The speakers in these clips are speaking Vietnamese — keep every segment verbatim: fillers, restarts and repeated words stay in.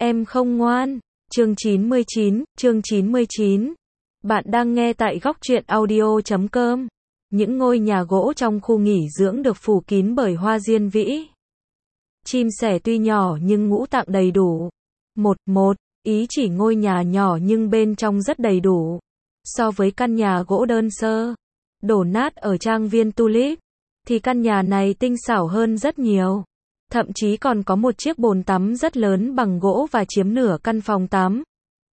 Em không ngoan. Chương chín mươi chín, chương chín mươi chín. Bạn đang nghe tại góc truyện audio chấm com. Những ngôi nhà gỗ trong khu nghỉ dưỡng được phủ kín bởi hoa diên vĩ. Chim sẻ tuy nhỏ nhưng ngũ tạng đầy đủ. Một, một, ý chỉ ngôi nhà nhỏ nhưng bên trong rất đầy đủ. So với căn nhà gỗ đơn sơ, đổ nát ở trang viên Tulip, thì căn nhà này tinh xảo hơn rất nhiều. Thậm chí còn có một chiếc bồn tắm rất lớn bằng gỗ và chiếm nửa căn phòng tắm.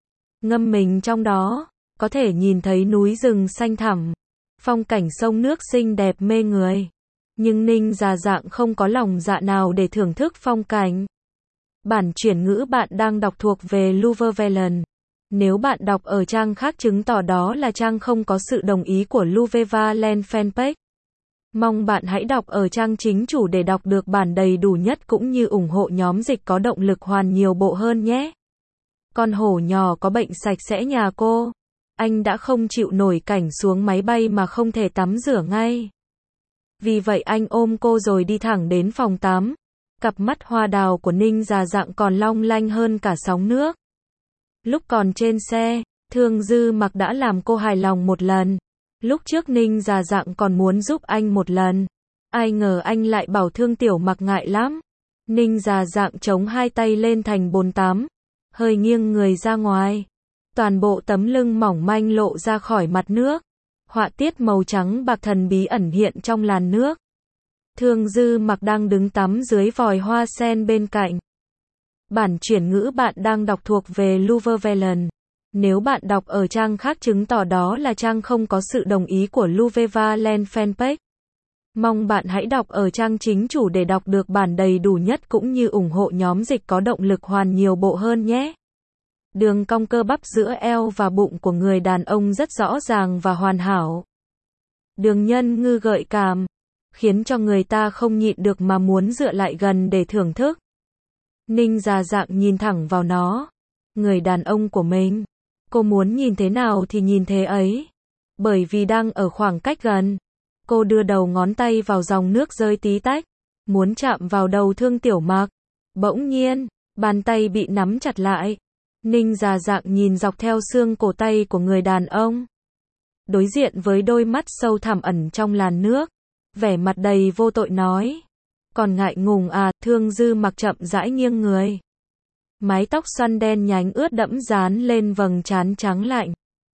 Ngâm mình trong đó, có thể nhìn thấy núi rừng xanh thẳm, phong cảnh sông nước xinh đẹp mê người. Nhưng Ninh già dạng không có lòng dạ nào để thưởng thức phong cảnh. Bản chuyển ngữ bạn đang đọc thuộc về Luvevelen. Nếu bạn đọc ở trang khác chứng tỏ đó là trang không có sự đồng ý của Luvevelen fanpage. Mong bạn hãy đọc ở trang chính chủ để đọc được bản đầy đủ nhất cũng như ủng hộ nhóm dịch có động lực hoàn nhiều bộ hơn nhé. Con hổ nhỏ có bệnh sạch sẽ nhà cô. Anh đã không chịu nổi cảnh xuống máy bay mà không thể tắm rửa ngay. Vì vậy anh ôm cô rồi đi thẳng đến phòng tắm. Cặp mắt hoa đào của Ninh già dạng còn long lanh hơn cả sóng nước. Lúc còn trên xe, Thương Dư Mặc đã làm cô hài lòng một lần. Lúc trước Ninh già dạng còn muốn giúp anh một lần. Ai ngờ anh lại bảo Thương Tiểu Mặc ngại lắm. Ninh già dạng chống hai tay lên thành bồn tắm, hơi nghiêng người ra ngoài. Toàn bộ tấm lưng mỏng manh lộ ra khỏi mặt nước. Họa tiết màu trắng bạc thần bí ẩn hiện trong làn nước. Thương Dư Mặc đang đứng tắm dưới vòi hoa sen bên cạnh. Bản chuyển ngữ bạn đang đọc thuộc về Luvevelen. Nếu bạn đọc ở trang khác chứng tỏ đó là trang không có sự đồng ý của Luvevelen fanpage. Mong bạn hãy đọc ở trang chính chủ để đọc được bản đầy đủ nhất cũng như ủng hộ nhóm dịch có động lực hoàn nhiều bộ hơn nhé. Đường cong cơ bắp giữa eo và bụng của người đàn ông rất rõ ràng và hoàn hảo. Đường nhân ngư gợi cảm, khiến cho người ta không nhịn được mà muốn dựa lại gần để thưởng thức. Ninh già dạng nhìn thẳng vào nó. Người đàn ông của mình. Cô muốn nhìn thế nào thì nhìn thế ấy. Bởi vì đang ở khoảng cách gần. Cô đưa đầu ngón tay vào dòng nước rơi tí tách. Muốn chạm vào đầu Thương Tiểu Mặc. Bỗng nhiên, bàn tay bị nắm chặt lại. Ninh già dạng nhìn dọc theo xương cổ tay của người đàn ông. Đối diện với đôi mắt sâu thẳm ẩn trong làn nước. Vẻ mặt đầy vô tội nói. Còn ngại ngùng à? Thương Dư Mặc chậm rãi nghiêng người. Mái tóc xoăn đen nhánh ướt đẫm dán lên vầng trán trắng lạnh.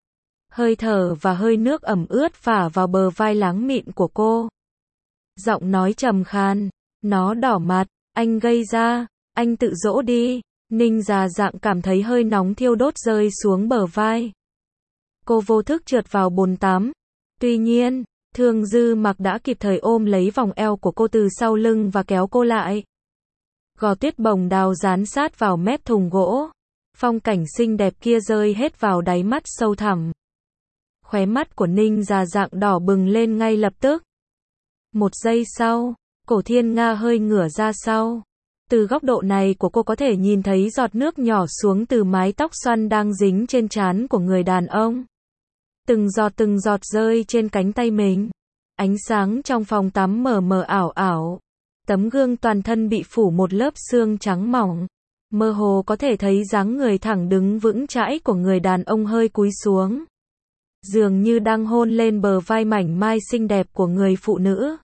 Hơi thở và hơi nước ẩm ướt phả vào bờ vai láng mịn của cô. Giọng nói trầm khan. Nó đỏ mặt. Anh gây ra. Anh tự dỗ đi. Ninh già dạng cảm thấy hơi nóng thiêu đốt rơi xuống bờ vai. Cô vô thức trượt vào bồn tắm. Tuy nhiên, Thương Dư Mặc đã kịp thời ôm lấy vòng eo của cô từ sau lưng và kéo cô lại. Gò tuyết bồng đào dán sát vào mép thùng gỗ. Phong cảnh xinh đẹp kia rơi hết vào đáy mắt sâu thẳm. Khóe mắt của Ninh già dạng đỏ bừng lên ngay lập tức. Một giây sau, cổ Thiên Nga hơi ngửa ra sau. Từ góc độ này của cô có thể nhìn thấy giọt nước nhỏ xuống từ mái tóc xoăn đang dính trên trán của người đàn ông. Từng giọt từng giọt rơi trên cánh tay mình. Ánh sáng trong phòng tắm mờ mờ ảo ảo. Tấm gương toàn thân bị phủ một lớp xương trắng mỏng. Mơ hồ có thể thấy dáng người thẳng đứng vững chãi của người đàn ông hơi cúi xuống. Dường như đang hôn lên bờ vai mảnh mai xinh đẹp của người phụ nữ.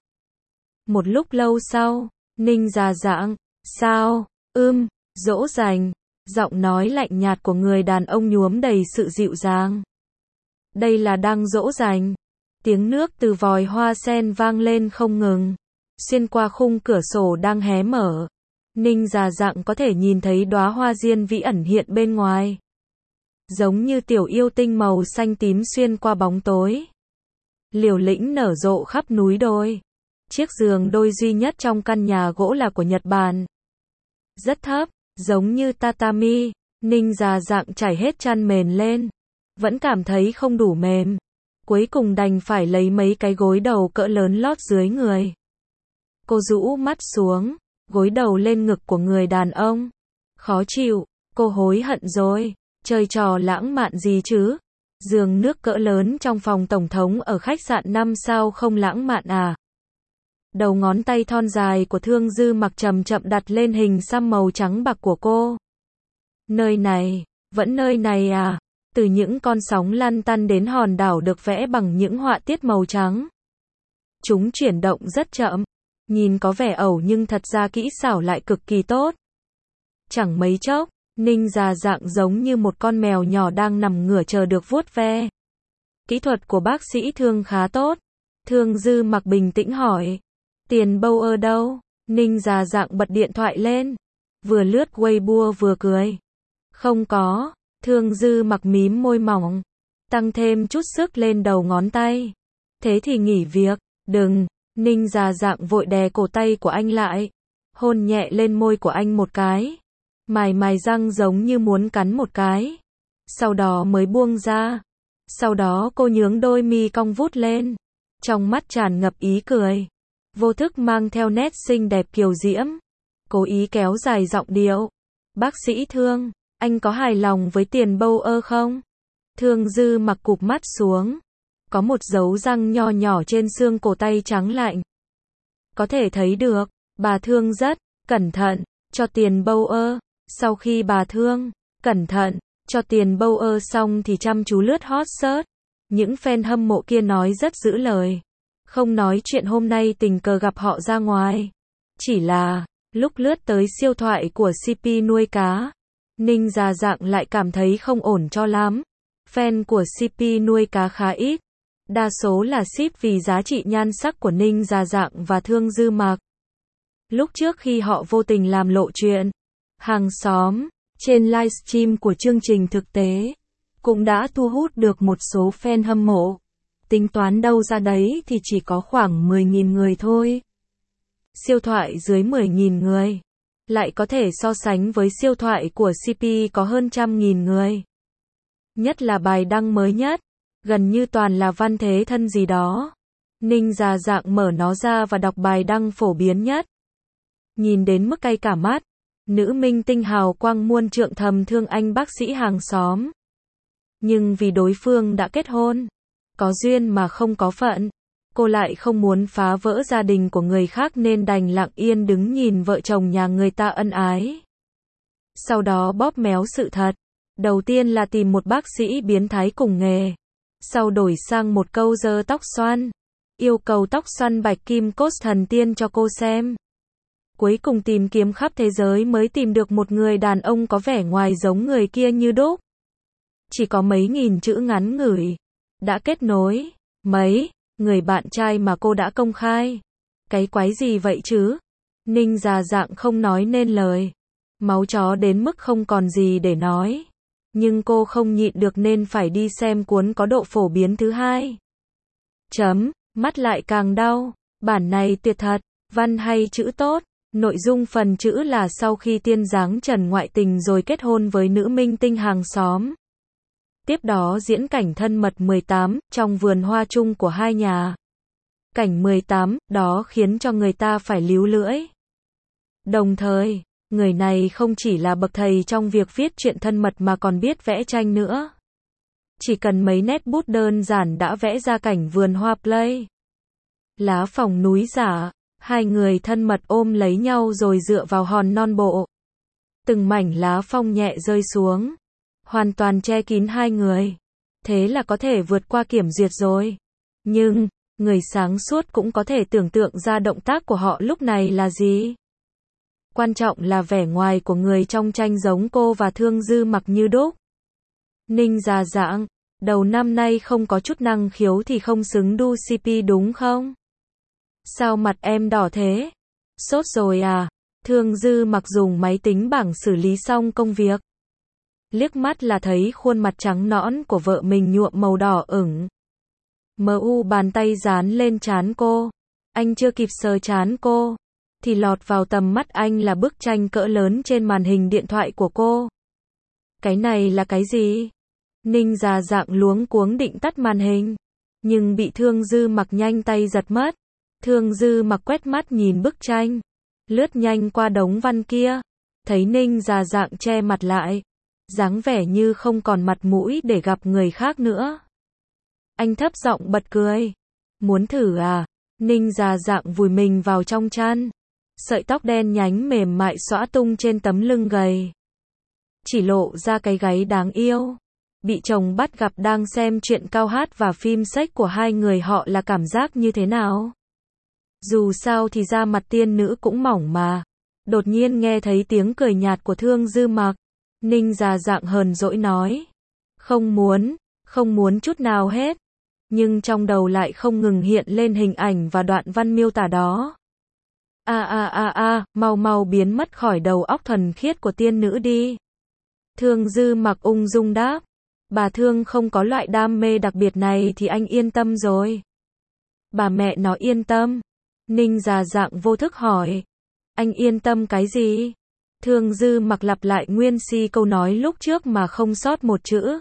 Một lúc lâu sau, Ninh già dạng. Sao? Ưm, dỗ dành. Giọng nói lạnh nhạt của người đàn ông nhuốm đầy sự dịu dàng. Đây là đang dỗ dành. Tiếng nước từ vòi hoa sen vang lên không ngừng. Xuyên qua khung cửa sổ đang hé mở. Ninh già dạng có thể nhìn thấy đóa hoa diên vĩ ẩn hiện bên ngoài. Giống như tiểu yêu tinh màu xanh tím xuyên qua bóng tối. Liều lĩnh nở rộ khắp núi đồi. Chiếc giường đôi duy nhất trong căn nhà gỗ là của Nhật Bản. Rất thấp, giống như tatami. Ninh già dạng trải hết chăn mền lên. Vẫn cảm thấy không đủ mềm. Cuối cùng đành phải lấy mấy cái gối đầu cỡ lớn lót dưới người. Cô rũ mắt xuống, gối đầu lên ngực của người đàn ông. Khó chịu, cô hối hận rồi. Chơi trò lãng mạn gì chứ? Giường nước cỡ lớn trong phòng tổng thống ở khách sạn năm sao không lãng mạn à? Đầu ngón tay thon dài của Thương Dư Mặc chậm chậm đặt lên hình xăm màu trắng bạc của cô. Nơi này, vẫn nơi này à? Từ những con sóng lăn tăn đến hòn đảo được vẽ bằng những họa tiết màu trắng. Chúng chuyển động rất chậm, nhìn có vẻ ẩu nhưng thật ra kỹ xảo lại cực kỳ tốt. Chẳng mấy chốc, Ninh già dạng giống như một con mèo nhỏ đang nằm ngửa chờ được vuốt ve. Kỹ thuật của bác sĩ Thương khá tốt. Thương Dư Mặc bình tĩnh hỏi. Tiền bâu ơ đâu? Ninh già dạng bật điện thoại lên. Vừa lướt Weibo vừa cười. Không có. Thương Dư Mặc mím môi mỏng. Tăng thêm chút sức lên đầu ngón tay. Thế thì nghỉ việc. Đừng. Ninh già dạng vội đè cổ tay của anh lại. Hôn nhẹ lên môi của anh một cái. Mài mài răng giống như muốn cắn một cái. Sau đó mới buông ra. Sau đó cô nhướng đôi mi cong vút lên. Trong mắt tràn ngập ý cười. Vô thức mang theo nét xinh đẹp kiều diễm. Cố ý kéo dài giọng điệu. Bác sĩ Thương, anh có hài lòng với tiền bâu ơ không? Thương Dư Mặc cụp mắt xuống. Có một dấu răng nho nhỏ trên xương cổ tay trắng lạnh. Có thể thấy được, bà Thương rất cẩn thận cho tiền bâu ơ. Sau khi bà Thương cẩn thận cho tiền bâu ơ xong thì chăm chú lướt hot search. Những fan hâm mộ kia nói rất giữ lời. Không nói chuyện hôm nay tình cờ gặp họ ra ngoài. Chỉ là, lúc lướt tới siêu thoại của xê pê nuôi cá, Ninh già dạng lại cảm thấy không ổn cho lắm. Fan của xê pê nuôi cá khá ít. Đa số là ship vì giá trị nhan sắc của Ninh già dạng và Thương Dư Mặc. Lúc trước khi họ vô tình làm lộ chuyện hàng xóm trên livestream của chương trình thực tế, cũng đã thu hút được một số fan hâm mộ. Tính toán đâu ra đấy thì chỉ có khoảng mười nghìn người thôi. Siêu thoại dưới mười nghìn người. Lại có thể so sánh với siêu thoại của xê pê có hơn trăm nghìn người. Nhất là bài đăng mới nhất. Gần như toàn là văn thế thân gì đó. Ninh già dạng mở nó ra và đọc bài đăng phổ biến nhất. Nhìn đến mức cay cả mắt. Nữ minh tinh hào quang muôn trượng thầm thương anh bác sĩ hàng xóm. Nhưng vì đối phương đã kết hôn, có duyên mà không có phận, cô lại không muốn phá vỡ gia đình của người khác nên đành lặng yên đứng nhìn vợ chồng nhà người ta ân ái. Sau đó bóp méo sự thật. Đầu tiên là tìm một bác sĩ biến thái cùng nghề. Sau đổi sang một câu giơ tóc xoăn. Yêu cầu tóc xoăn bạch kim cốt thần tiên cho cô xem. Cuối cùng tìm kiếm khắp thế giới mới tìm được một người đàn ông có vẻ ngoài giống người kia như đúc. Chỉ có mấy nghìn chữ ngắn ngủi. Đã kết nối. Mấy, người bạn trai mà cô đã công khai. Cái quái gì vậy chứ? Ninh già dạng không nói nên lời. Máu chó đến mức không còn gì để nói. Nhưng cô không nhịn được nên phải đi xem cuốn có độ phổ biến thứ hai. Chấm, mắt lại càng đau. Bản này tuyệt thật. Văn hay chữ tốt. Nội dung phần chữ là sau khi tiên dáng trần ngoại tình rồi kết hôn với nữ minh tinh hàng xóm. Tiếp đó diễn cảnh thân mật mười tám, trong vườn hoa chung của hai nhà. Cảnh mười tám, đó khiến cho người ta phải líu lưỡi. Đồng thời, người này không chỉ là bậc thầy trong việc viết truyện thân mật mà còn biết vẽ tranh nữa. Chỉ cần mấy nét bút đơn giản đã vẽ ra cảnh vườn hoa play. Lá phòng núi giả, hai người thân mật ôm lấy nhau rồi dựa vào hòn non bộ. Từng mảnh lá phong nhẹ rơi xuống. Hoàn toàn che kín hai người. Thế là có thể vượt qua kiểm duyệt rồi. Nhưng, người sáng suốt cũng có thể tưởng tượng ra động tác của họ lúc này là gì. Quan trọng là vẻ ngoài của người trong tranh giống cô và Thương Dư Mặc như đúc. Ninh già dạng, đầu năm nay không có chút năng khiếu thì không xứng đu xê pê đúng không? Sao mặt em đỏ thế? Sốt rồi à? Thương Dư Mặc dùng máy tính bảng xử lý xong công việc. Liếc mắt là thấy khuôn mặt trắng nõn của vợ mình nhuộm màu đỏ ửng. Mờ u bàn tay dán lên trán cô. Anh chưa kịp sờ trán cô, thì lọt vào tầm mắt anh là bức tranh cỡ lớn trên màn hình điện thoại của cô. Cái này là cái gì? Ninh già dạng luống cuống định tắt màn hình, nhưng bị Thương Dư Mặc nhanh tay giật mất. Thương Dư Mặc quét mắt nhìn bức tranh, lướt nhanh qua đống văn kia, thấy Ninh già dạng che mặt lại, dáng vẻ như không còn mặt mũi để gặp người khác nữa. Anh thấp giọng bật cười. Muốn thử à? Ninh già dạng vùi mình vào trong chăn. Sợi tóc đen nhánh mềm mại xõa tung trên tấm lưng gầy. chỉ lộ ra cái gáy đáng yêu. Bị chồng bắt gặp đang xem truyện cao hát và phim sách của hai người họ là cảm giác như thế nào? Dù sao thì da mặt tiên nữ cũng mỏng mà. Đột nhiên nghe thấy tiếng cười nhạt của Thương Dư Mặc. Ninh già dạng hờn dỗi nói. Không muốn, không muốn chút nào hết. Nhưng trong đầu lại không ngừng hiện lên hình ảnh và đoạn văn miêu tả đó. A a a a, mau mau biến mất khỏi đầu óc thuần khiết của tiên nữ đi. Thương Dư Mặc ung dung đáp. Bà Thương không có loại đam mê đặc biệt này thì anh yên tâm rồi. Bà mẹ nó yên tâm. Ninh già dạng vô thức hỏi. Anh yên tâm cái gì? Thương Dư Mặc lặp lại nguyên si câu nói lúc trước mà không sót một chữ.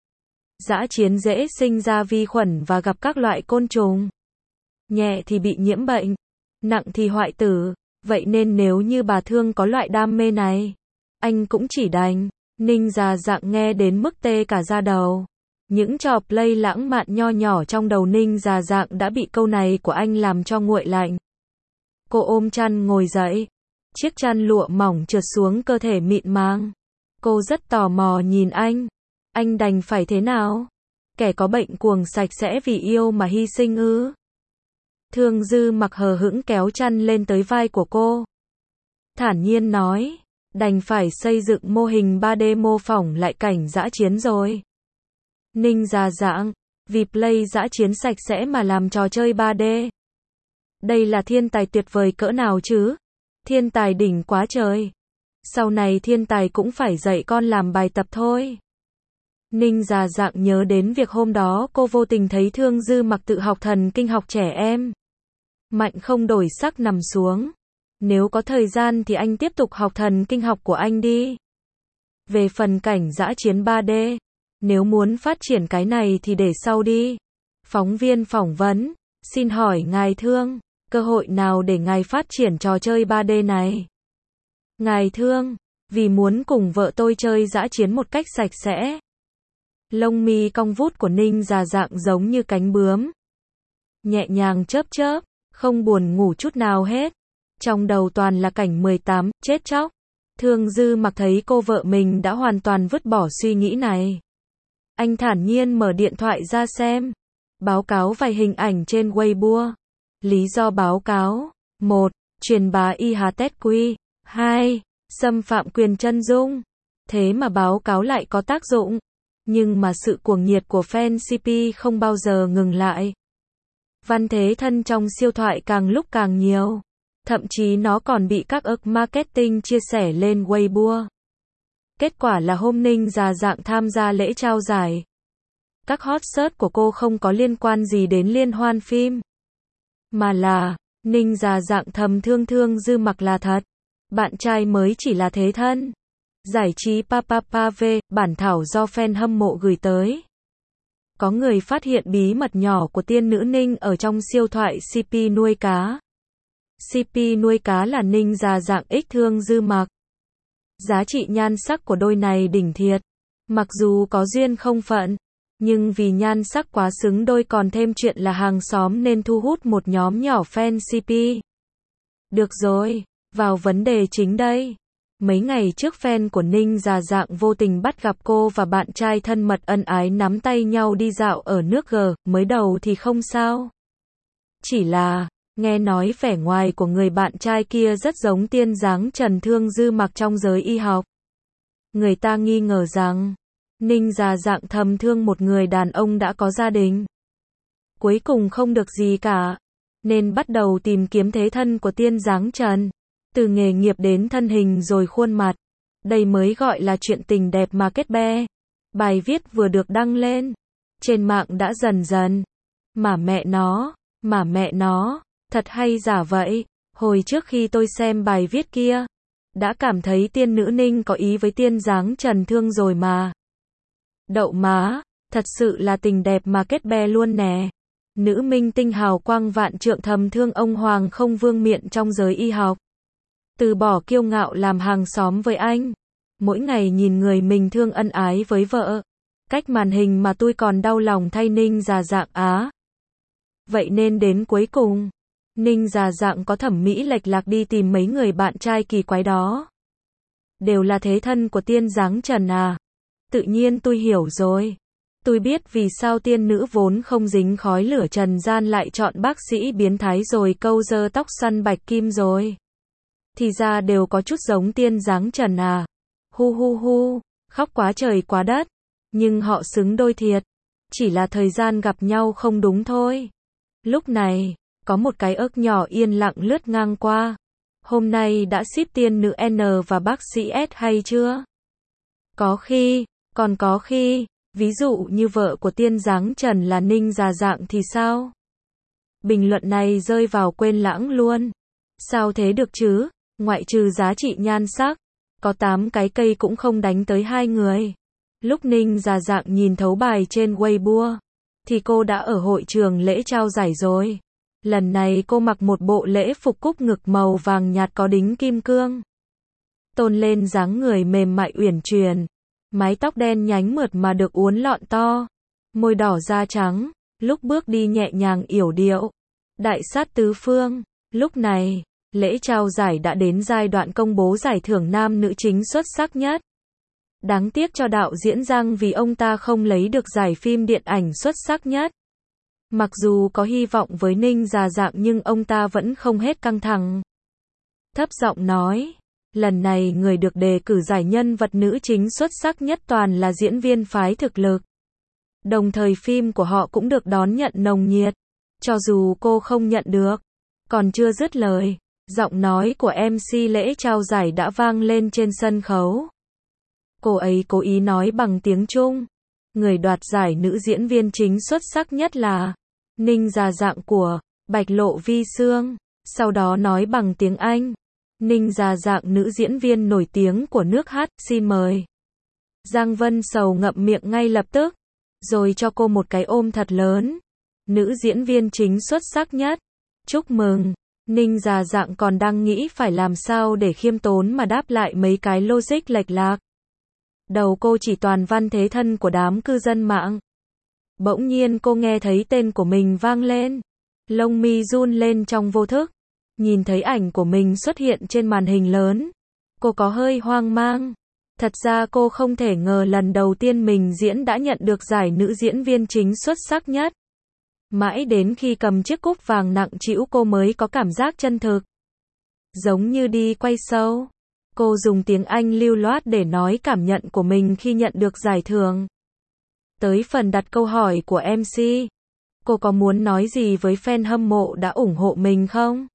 Dã chiến dễ sinh ra vi khuẩn và gặp các loại côn trùng. Nhẹ thì bị nhiễm bệnh, nặng thì hoại tử. Vậy nên nếu như bà Thương có loại đam mê này, anh cũng chỉ đành. Ninh già dạng nghe đến mức tê cả da đầu. Những trò play lãng mạn nho nhỏ trong đầu Ninh già dạng đã bị câu này của anh làm cho nguội lạnh. Cô ôm chăn ngồi dậy. Chiếc chăn lụa mỏng trượt xuống cơ thể mịn màng. Cô rất tò mò nhìn anh. Anh đành phải thế nào? Kẻ có bệnh cuồng sạch sẽ vì yêu mà hy sinh ư? Thương Dư Mặc hờ hững kéo chăn lên tới vai của cô. Thản nhiên nói. Đành phải xây dựng mô hình ba D mô phỏng lại cảnh dã chiến rồi. Ninh già dạng. Vì play dã chiến sạch sẽ mà làm trò chơi ba D. Đây là thiên tài tuyệt vời cỡ nào chứ? Thiên tài đỉnh quá trời. Sau này thiên tài cũng phải dạy con làm bài tập thôi. Ninh già dạng nhớ đến việc hôm đó cô vô tình thấy Thương Dư Mặc tự học thần kinh học trẻ em. Mạnh không đổi sắc nằm xuống. Nếu có thời gian thì anh tiếp tục học thần kinh học của anh đi. Về phần cảnh dã chiến ba D, nếu muốn phát triển cái này thì để sau đi. Phóng viên phỏng vấn, xin hỏi ngài Thương, cơ hội nào để ngài phát triển trò chơi ba D này? Ngài Thương, vì muốn cùng vợ tôi chơi dã chiến một cách sạch sẽ. Lông mi cong vút của Ninh già dạng giống như cánh bướm. Nhẹ nhàng chớp chớp, không buồn ngủ chút nào hết. Trong đầu toàn là cảnh mười tám, chết chóc. Thương Dư Mặc thấy cô vợ mình đã hoàn toàn vứt bỏ suy nghĩ này. Anh thản nhiên mở điện thoại ra xem. Báo cáo vài hình ảnh trên Weibo. Lý do báo cáo. một. Truyền bá i hát tét quy. hai. Xâm phạm quyền chân dung. Thế mà báo cáo lại có tác dụng. Nhưng mà sự cuồng nhiệt của fan xê pê không bao giờ ngừng lại. Văn thế thân trong siêu thoại càng lúc càng nhiều. Thậm chí nó còn bị các ức marketing chia sẻ lên Weibo. Kết quả là hôm Ninh già dạng tham gia lễ trao giải. Các hot search của cô không có liên quan gì đến liên hoan phim. Mà là, Ninh già dạng thầm thương Thương Dư Mặc là thật. Bạn trai mới chỉ là thế thân. Giải trí Papapave, bản thảo do fan hâm mộ gửi tới. Có người phát hiện bí mật nhỏ của tiên nữ Ninh ở trong siêu thoại xê pê nuôi cá. xê pê nuôi cá là Ninh già dạng ích Thương Dư Mặc. Giá trị nhan sắc của đôi này đỉnh thiệt. Mặc dù có duyên không phận, nhưng vì nhan sắc quá xứng đôi còn thêm chuyện là hàng xóm nên thu hút một nhóm nhỏ fan xê pê. Được rồi, vào vấn đề chính đây. Mấy ngày trước fan của Ninh già dạng vô tình bắt gặp cô và bạn trai thân mật ân ái nắm tay nhau đi dạo ở nước G, mới đầu thì không sao. Chỉ là, nghe nói vẻ ngoài của người bạn trai kia rất giống tiên dáng Trần Thương Dư Mặc trong giới y học. Người ta nghi ngờ rằng, Ninh già dạng thầm thương một người đàn ông đã có gia đình. Cuối cùng không được gì cả, nên bắt đầu tìm kiếm thế thân của tiên dáng Trần. Từ nghề nghiệp đến thân hình rồi khuôn mặt. Đây mới gọi là chuyện tình đẹp mà kết be. Bài viết vừa được đăng lên. Trên mạng đã dần dần. Mà mẹ nó, mà mẹ nó, thật hay giả vậy. Hồi trước khi tôi xem bài viết kia, đã cảm thấy tiên nữ Ninh có ý với tiên dáng Trần Thương rồi mà. Đậu má, thật sự là tình đẹp mà kết be luôn nè. Nữ minh tinh hào quang vạn trượng thầm thương ông Hoàng không vương miện trong giới y học. Từ bỏ kiêu ngạo làm hàng xóm với anh. Mỗi ngày nhìn người mình thương ân ái với vợ. Cách màn hình mà tôi còn đau lòng thay Ninh già dạng á. Vậy nên đến cuối cùng, Ninh già dạng có thẩm mỹ lệch lạc đi tìm mấy người bạn trai kỳ quái đó. đều là thế thân của tiên dáng Trần à. Tự nhiên tôi hiểu rồi. Tôi biết vì sao tiên nữ vốn không dính khói lửa trần gian lại chọn bác sĩ biến thái rồi câu dơ tóc xoăn bạch kim rồi. Thì ra đều có chút giống tiên dáng Trần à. Hu hu hu, khóc quá trời quá đất. Nhưng họ xứng đôi thiệt. Chỉ là thời gian gặp nhau không đúng thôi. Lúc này, có một cái ớt nhỏ yên lặng lướt ngang qua. Hôm nay đã ship tiên nữ N và bác sĩ S hay chưa? Có khi, còn có khi, ví dụ như vợ của tiên dáng Trần là Ninh già dạng thì sao? Bình luận này rơi vào quên lãng luôn. Sao thế được chứ? Ngoại trừ giá trị nhan sắc, có tám cái cây cũng không đánh tới hai người. Lúc Ninh già dạng nhìn thấu bài trên Weibo, thì cô đã ở hội trường lễ trao giải rồi. Lần này cô mặc một bộ lễ phục cúc ngực màu vàng nhạt có đính kim cương. Tôn lên dáng người mềm mại uyển chuyển. Mái tóc đen nhánh mượt mà được uốn lọn to. Môi đỏ da trắng, lúc bước đi nhẹ nhàng yểu điệu. Đại sát tứ phương. Lúc này, lễ trao giải đã đến giai đoạn công bố giải thưởng nam nữ chính xuất sắc nhất. Đáng tiếc cho đạo diễn Giang vì ông ta không lấy được giải phim điện ảnh xuất sắc nhất. Mặc dù có hy vọng với Ninh già dạng nhưng ông ta vẫn không hết căng thẳng. Thấp giọng nói, lần này người được đề cử giải nhân vật nữ chính xuất sắc nhất toàn là diễn viên phái thực lực. Đồng thời phim của họ cũng được đón nhận nồng nhiệt. Cho dù cô không nhận được. Còn chưa dứt lời, giọng nói của em xê lễ trao giải đã vang lên trên sân khấu. Cô ấy cố ý nói bằng tiếng Trung. Người đoạt giải nữ diễn viên chính xuất sắc nhất là Ninh già dạng của Bạch Lộ Vi Sương. Sau đó nói bằng tiếng Anh. Ninh già dạng nữ diễn viên nổi tiếng của nước hát, xin mời. Giang Vân Sầu ngậm miệng ngay lập tức. Rồi cho cô một cái ôm thật lớn. Nữ diễn viên chính xuất sắc nhất. Chúc mừng. Ninh già dạng còn đang nghĩ phải làm sao để khiêm tốn mà đáp lại mấy cái logic lệch lạc. Đầu cô chỉ toàn văn thế thân của đám cư dân mạng. Bỗng nhiên cô nghe thấy tên của mình vang lên. Lông mi run lên trong vô thức. Nhìn thấy ảnh của mình xuất hiện trên màn hình lớn. Cô có hơi hoang mang. Thật ra cô không thể ngờ lần đầu tiên mình diễn đã nhận được giải nữ diễn viên chính xuất sắc nhất. Mãi đến khi cầm chiếc cúp vàng nặng trĩu cô mới có cảm giác chân thực. Giống như đi quay show. Cô dùng tiếng Anh lưu loát để nói cảm nhận của mình khi nhận được giải thưởng. Tới phần đặt câu hỏi của em xê. Cô có muốn nói gì với fan hâm mộ đã ủng hộ mình không?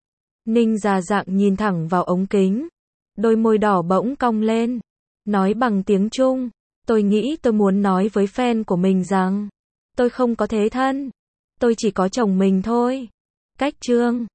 Ninh già dạng nhìn thẳng vào ống kính. Đôi môi đỏ bỗng cong lên. Nói bằng tiếng Trung. Tôi nghĩ tôi muốn nói với fan của mình rằng tôi không có thế thân. Tôi chỉ có chồng mình thôi. Cách chương